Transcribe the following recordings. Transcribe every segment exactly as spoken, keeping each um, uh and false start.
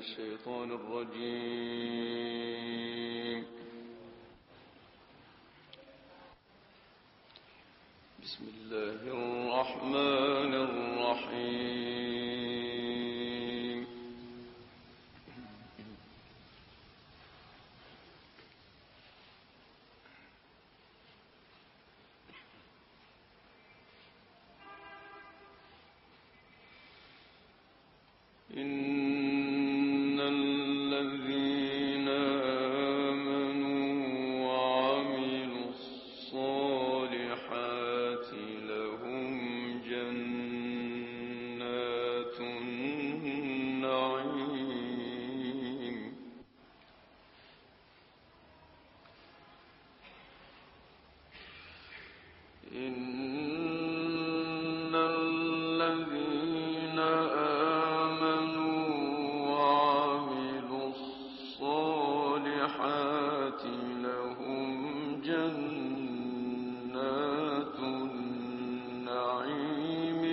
الشيطان الرجيم. بسم الله الرحمن الرحيم. إن الذين آمنوا وعملوا الصالحات لهم جنات النعيم. إن الذين آمنوا وعملوا الصالحات لهم جنات النعيم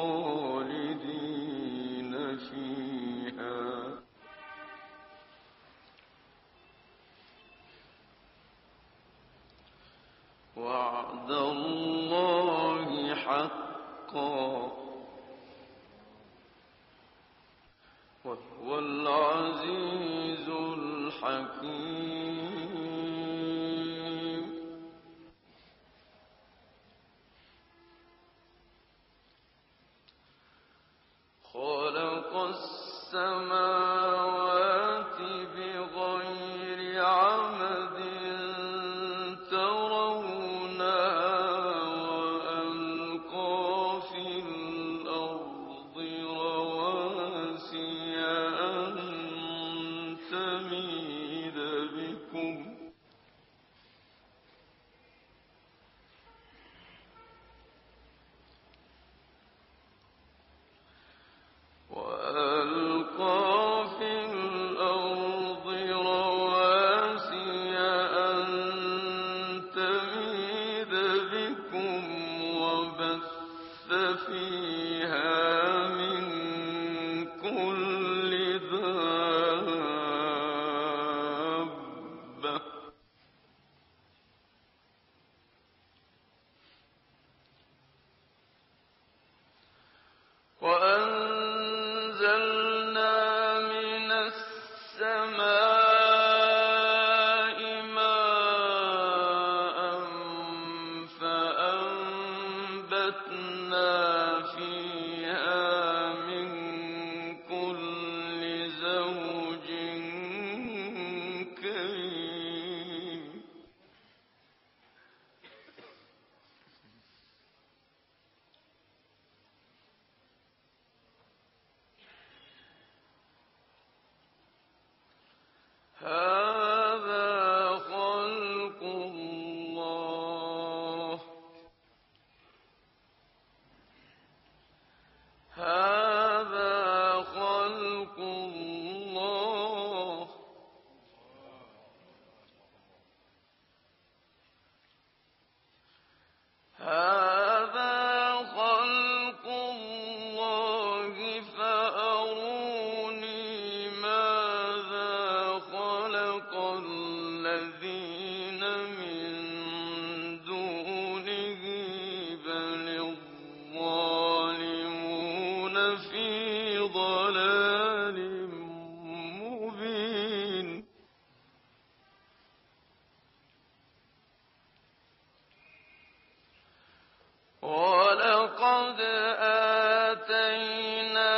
خالدين فيها. وعد الله حقا وهو العزيز الحكيم. خلق السماوات بغير عمد ترونها وألقى في الأرض رواسي أن تميد بكم وألقى في الأرض رواسي أن تميد بكم وبث فيها من كل دابة وأنزلنا من السماء ماء فأنبتنا فيها من كل زوج كريم. هذا خلق الله هذا خلق الله هذا خلق الله فأروني ماذا خلق الذين من دونه بل الظالمون في ضلال مبين. ولقد آتينا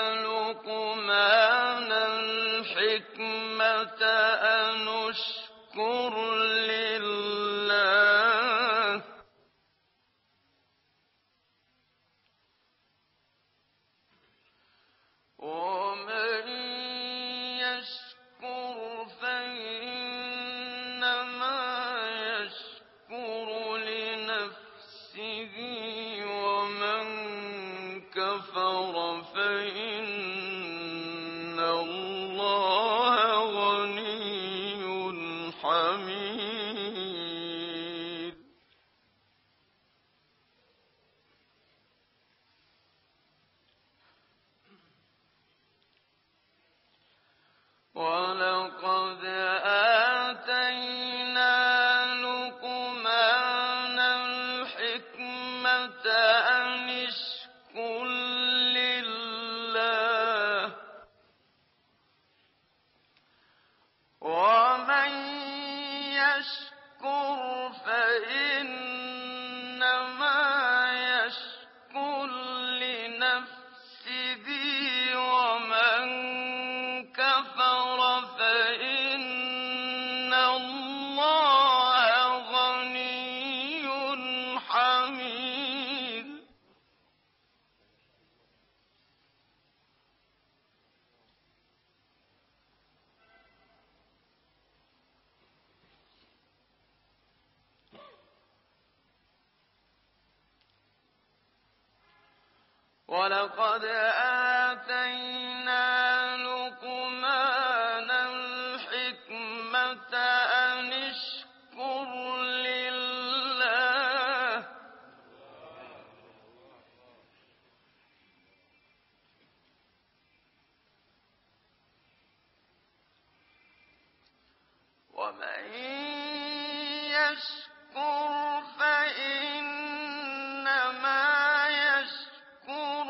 لقمان الحكمة أن اشكر لله ومن يشكر فإنما يشكر لنفسه ومن كفر فإن الله غني حميد. أن اشكر لله ومن يشكر فإنما يشكر لنفسه ومن كفر فإن الله غني حميد. ولقد آتينا لقمان الحكمة أن اشكر لله ومن يشكر فإنما يشكر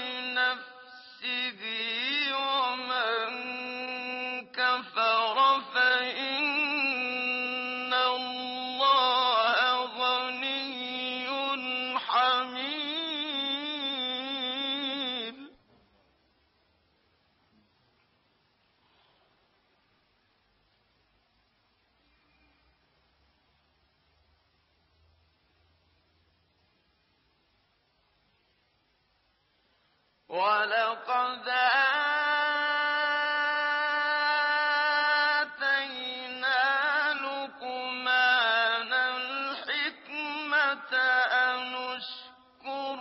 لنفسه ومن كفر فإن الله غني حميد. ولقد آتينا لقمان الحكمة أن اشكر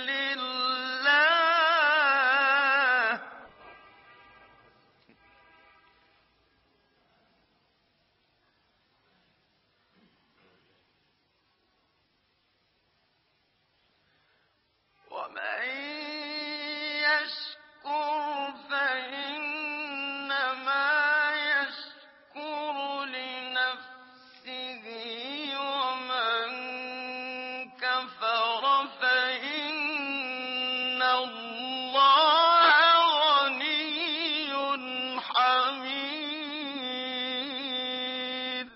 لله ومن يشكر فإنما يشكر لنفسه ومن كفر فإن الله غني حميد.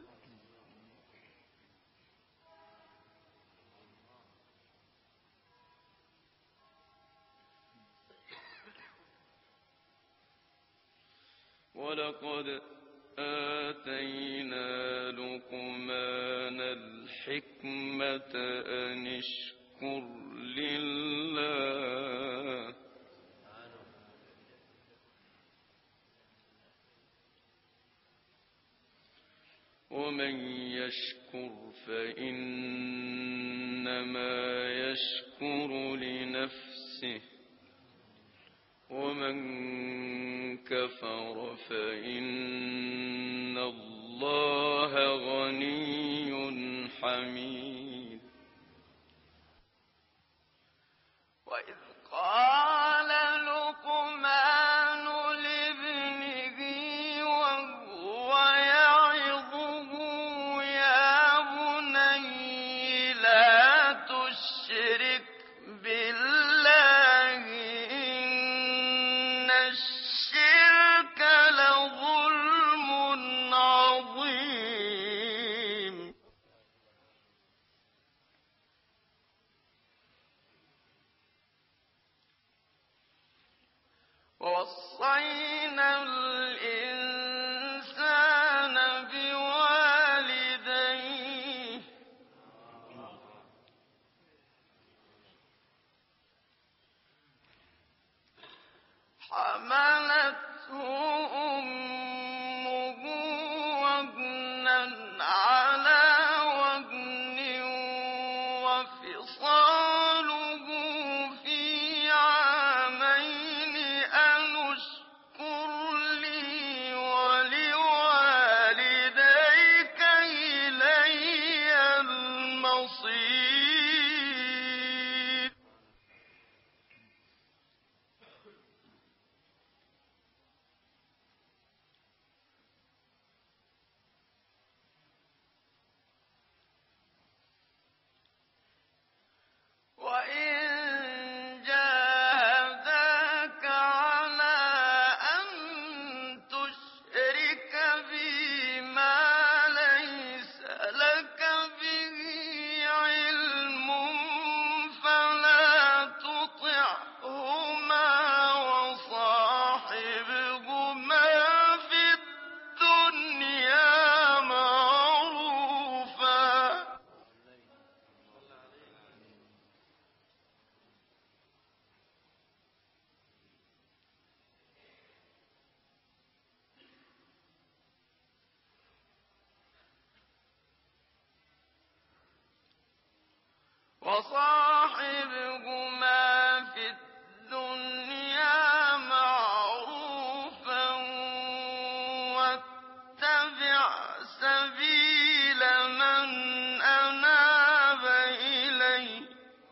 ولقد آتينا لقمان الحكمة أن اشكر لله ومن يشكر فإنما يشكر لنفسه ومن كفر فإن الله غني حميد. وإذ قال لقمان لابنه وهو يعظه يا بني لا تشرك بالله إن الشرك لظلم عظيم. ووصينا الإنسان بوالديه حملته أمه وهنا على وهن وفصاله في عامين أن اشكر لي ولوالديك إلي المصير. وصاحبهما في الدنيا معروفا واتبع سبيل من أناب إلي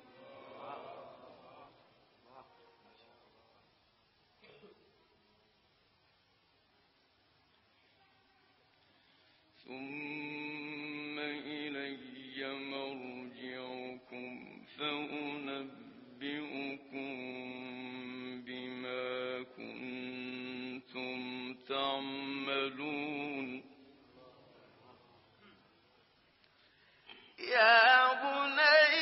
ثم إلي مرجعكم فأنبئكم بما كنتم تعملون يا بني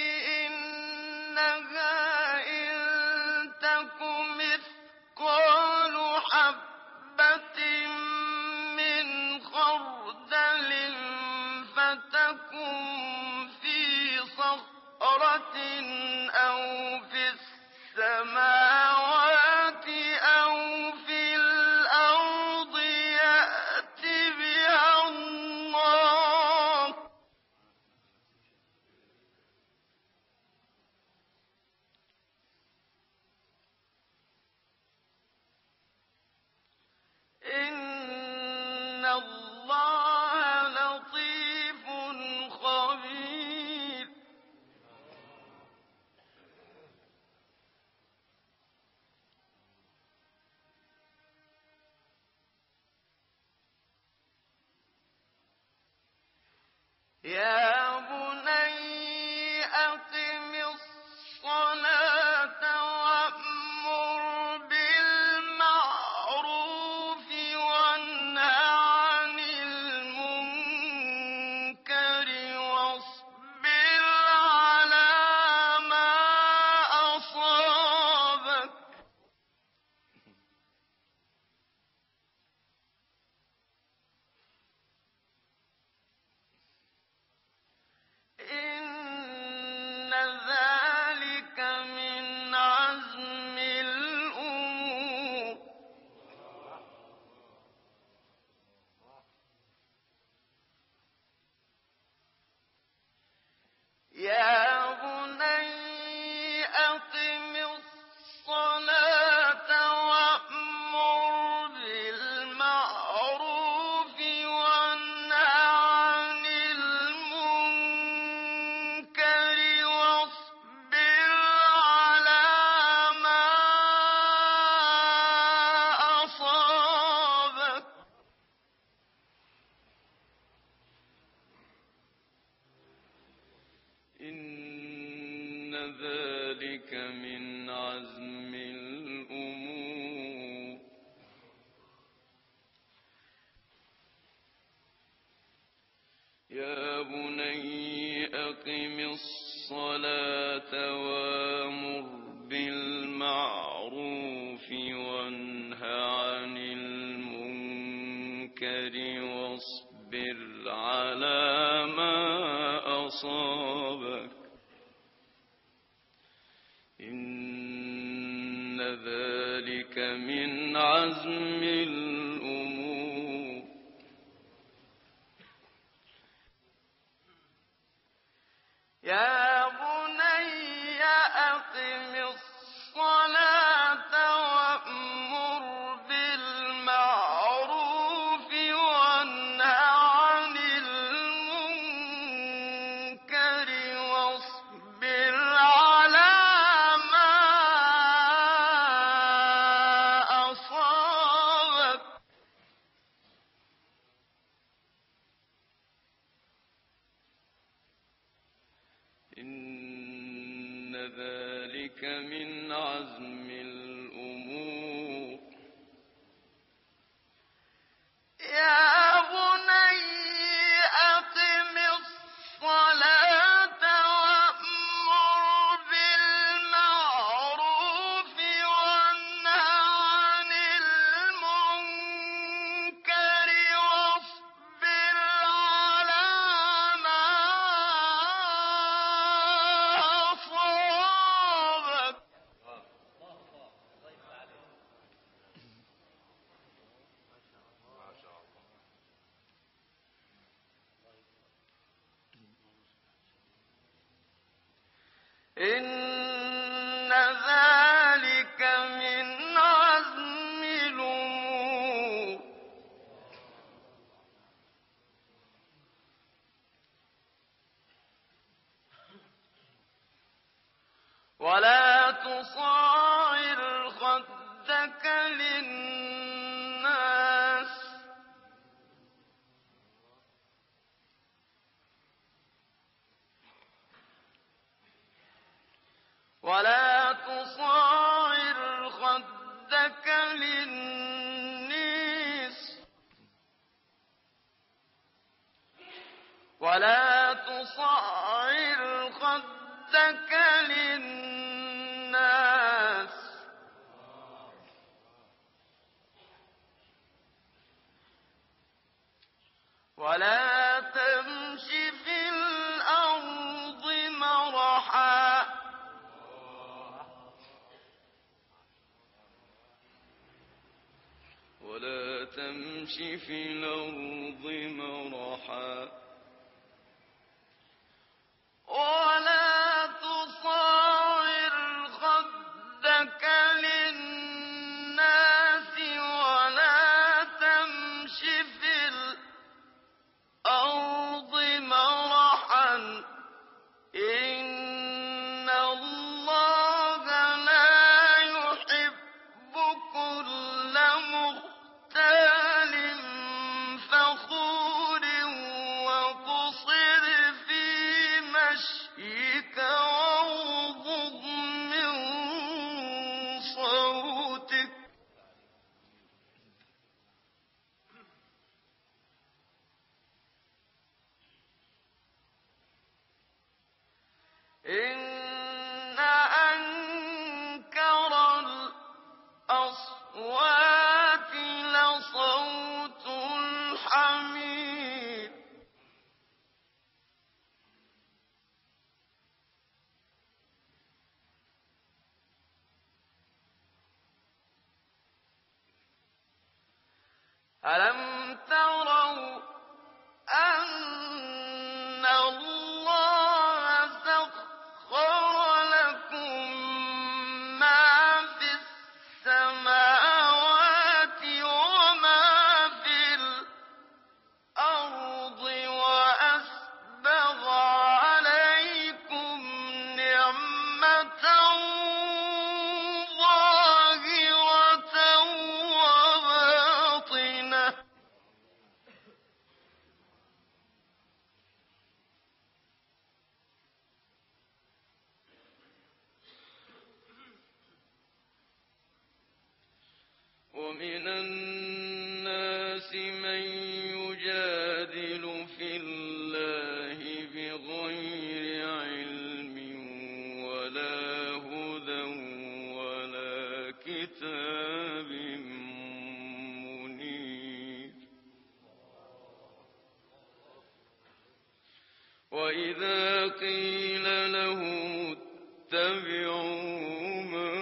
إنها إن تك مثقال حبة من خردل فتكن في صخرة أو في السماوات أو في الأرض يأت بها الله إن الله لطيف خبير يا بني أقم الصلاة وأمر بالمعروف وانه عن المنكر واصبر على ما أصابك إن ذلك من عزم الأمور يا بني أقم الصلاة وأمر بالمعروف وانه عن المنكر واصبر على ما أصابك إن ذلك من عزم الأمور يا بني أقم الصلاة وأمر بالمعروف وانه عن المنكر واصبر على ما أصابك إن ذلك من عزم الأمور يا بني أقم الصلاة وأمر بالمعروف وانه عن المنكر واصبر على ما أصابك إن ذلك من عزم الأمور يا بني أقم الصلاة وأمر بالمعروف وانه عن المنكر واصبر على ما أصابك إن ذلك من عزم الأمور. ولا تصاعر خدك للناس ولا تصاعر خدك للناس ولا تصاعر خدك للناس ولا تمش في الأرض مرحا ولا تمش في الأرض مرحا ولا تصاعر خدك للناس ولا تمش في الأرض مرحا إن الله لا يحب كل مختال فخور وقصر في مشيك واغضض من صوتك إن أنكر الأصوات لصوت الحمير. ألم تروا أن الله سخر لكم ما في السماوات وما في الأرض وأسبغ عليكم نعمة ظاهرة وباطنة ومن الناس من يجادل في الله بغير علم ولا هدى ولا كتاب منير. وإذا قيل لهم اتبعوا ما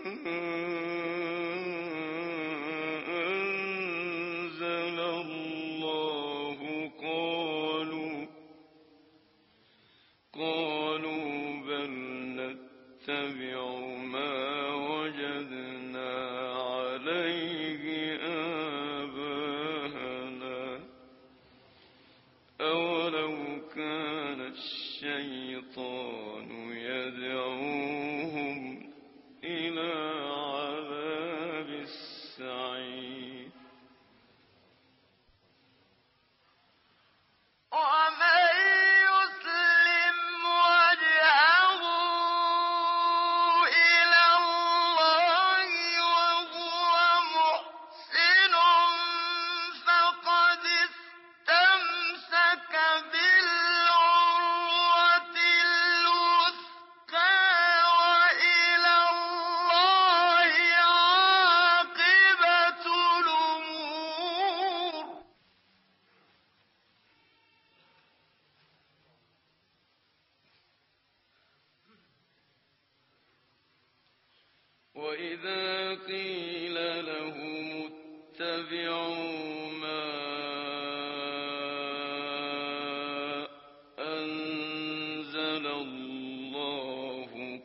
أنزل الله قالوا قالوا بل نتبع ما وجدنا عليه آباءنا أولو كان الشيطان يدعوهم إلى عذاب السعير. ومن يسلم وجهه إلى الله وهو محسن فقد استمسك بالعروة الوثقى وإلى الله عاقبة الأمور. وإذا قيل لهم اتبعوا ما أنزل الله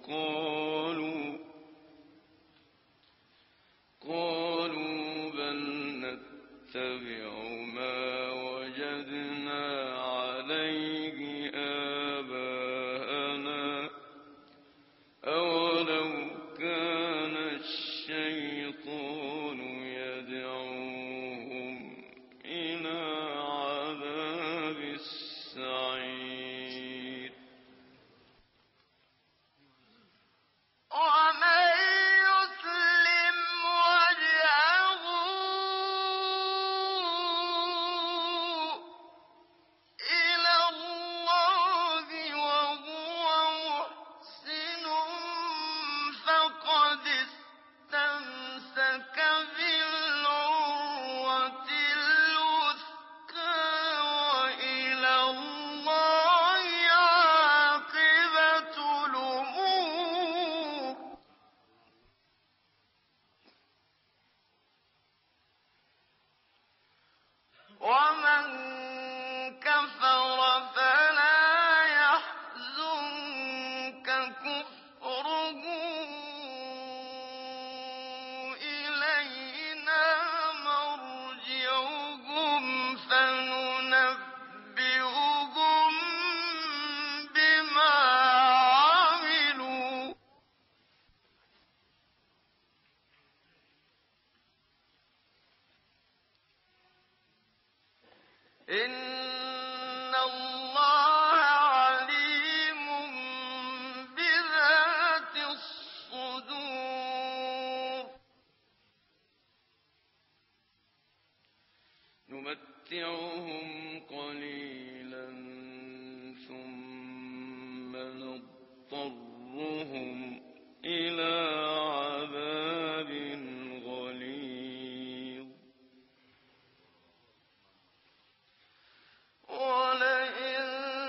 إن الله عليم بذات الصدور نمتعهم قليلا ثم نضطرهم إلى عذاب غليظ ولئن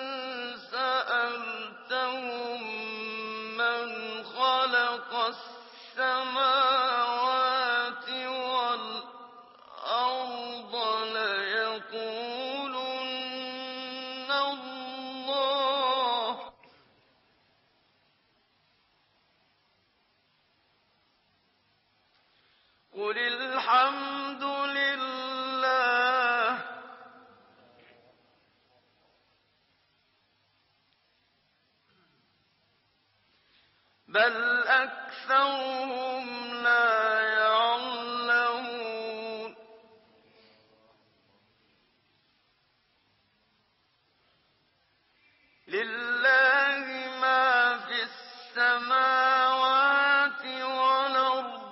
سألتهم من خلق السماوات والأرض ليقولن الله قل الحمد لله بل أكثرهم لا يعلمون لله ما في السماوات والأرض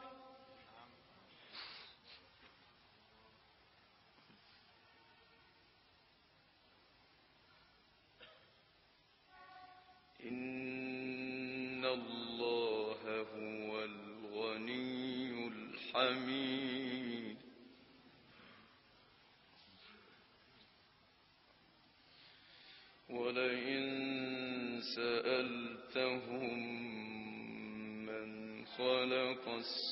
إن الله هو الغني الحميد ولئن سألتهم من خلق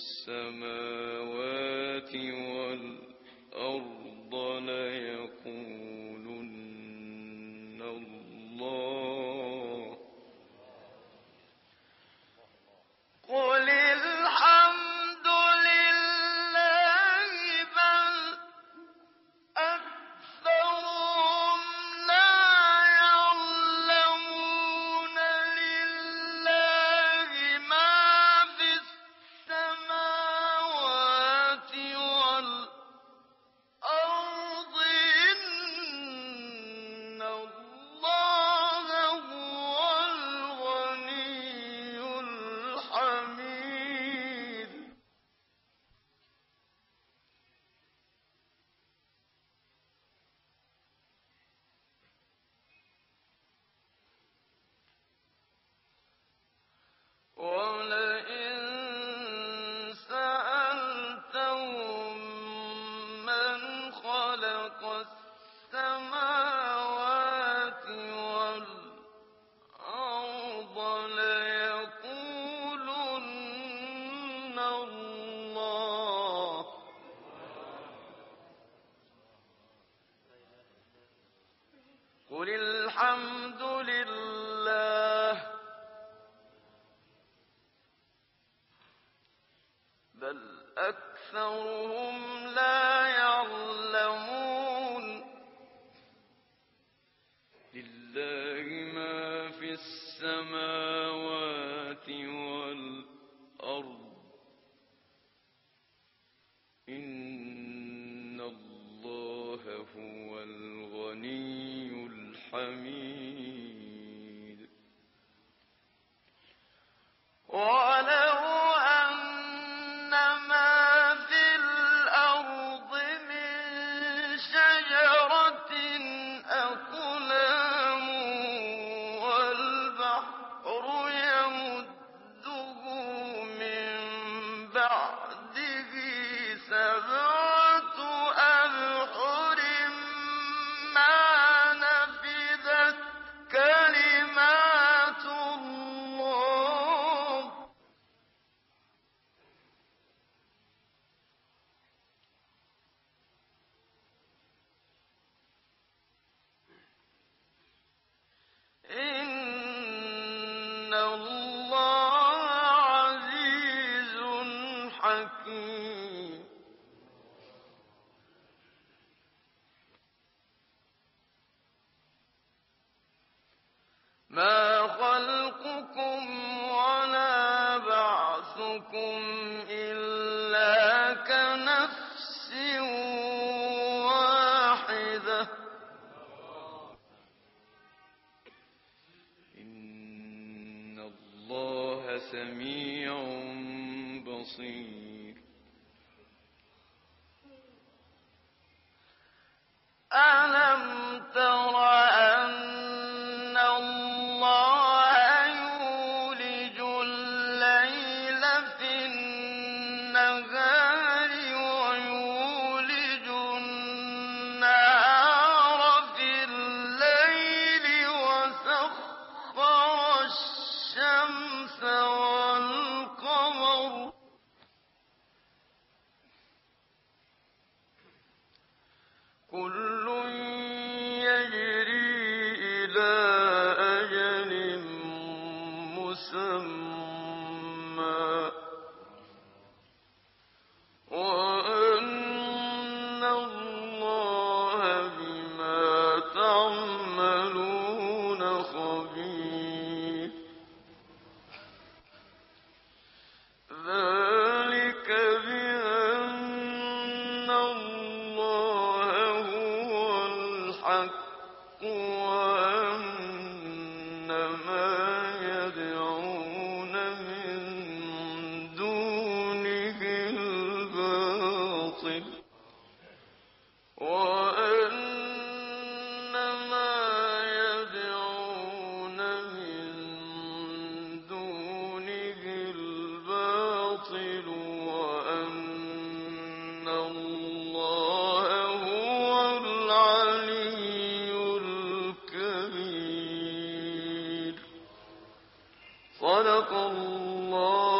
السماوات والأرض ليقولن الله قل الحمد لله بل أكثرهم لا يعلمون لله ما في السماوات والأرض إن الله هو الغني الحميد ولئن سألتهم من خلق السماوات والأرض ليقولن الله قل الحمد لله بل أكثرهم لا يعلمون لله ما في السماوات والأرض إن الله هو الغني الحميد ولو أن ما في الأرض من شجرة أقلام والبحر يمده من بعده سبعة أبحر ما نفذت كلمات الله إن الله عزيز حكيم ما خلقكم ولا بعثكم إلا كنفس واحدة سميع بصير. ألم تر أن الله يولج الليل في النهار ويولج النهار في الليل وسخر الشمس والقمر كل يجري إلى أجل مسمى وأن الله بما تعملون خبير. ذلك بأن الله هو الحق وأن ما يدعون من دونه الباطل وأن ما يدعون من دونه الباطل وأن الله هو العلي الكبير. صدق الله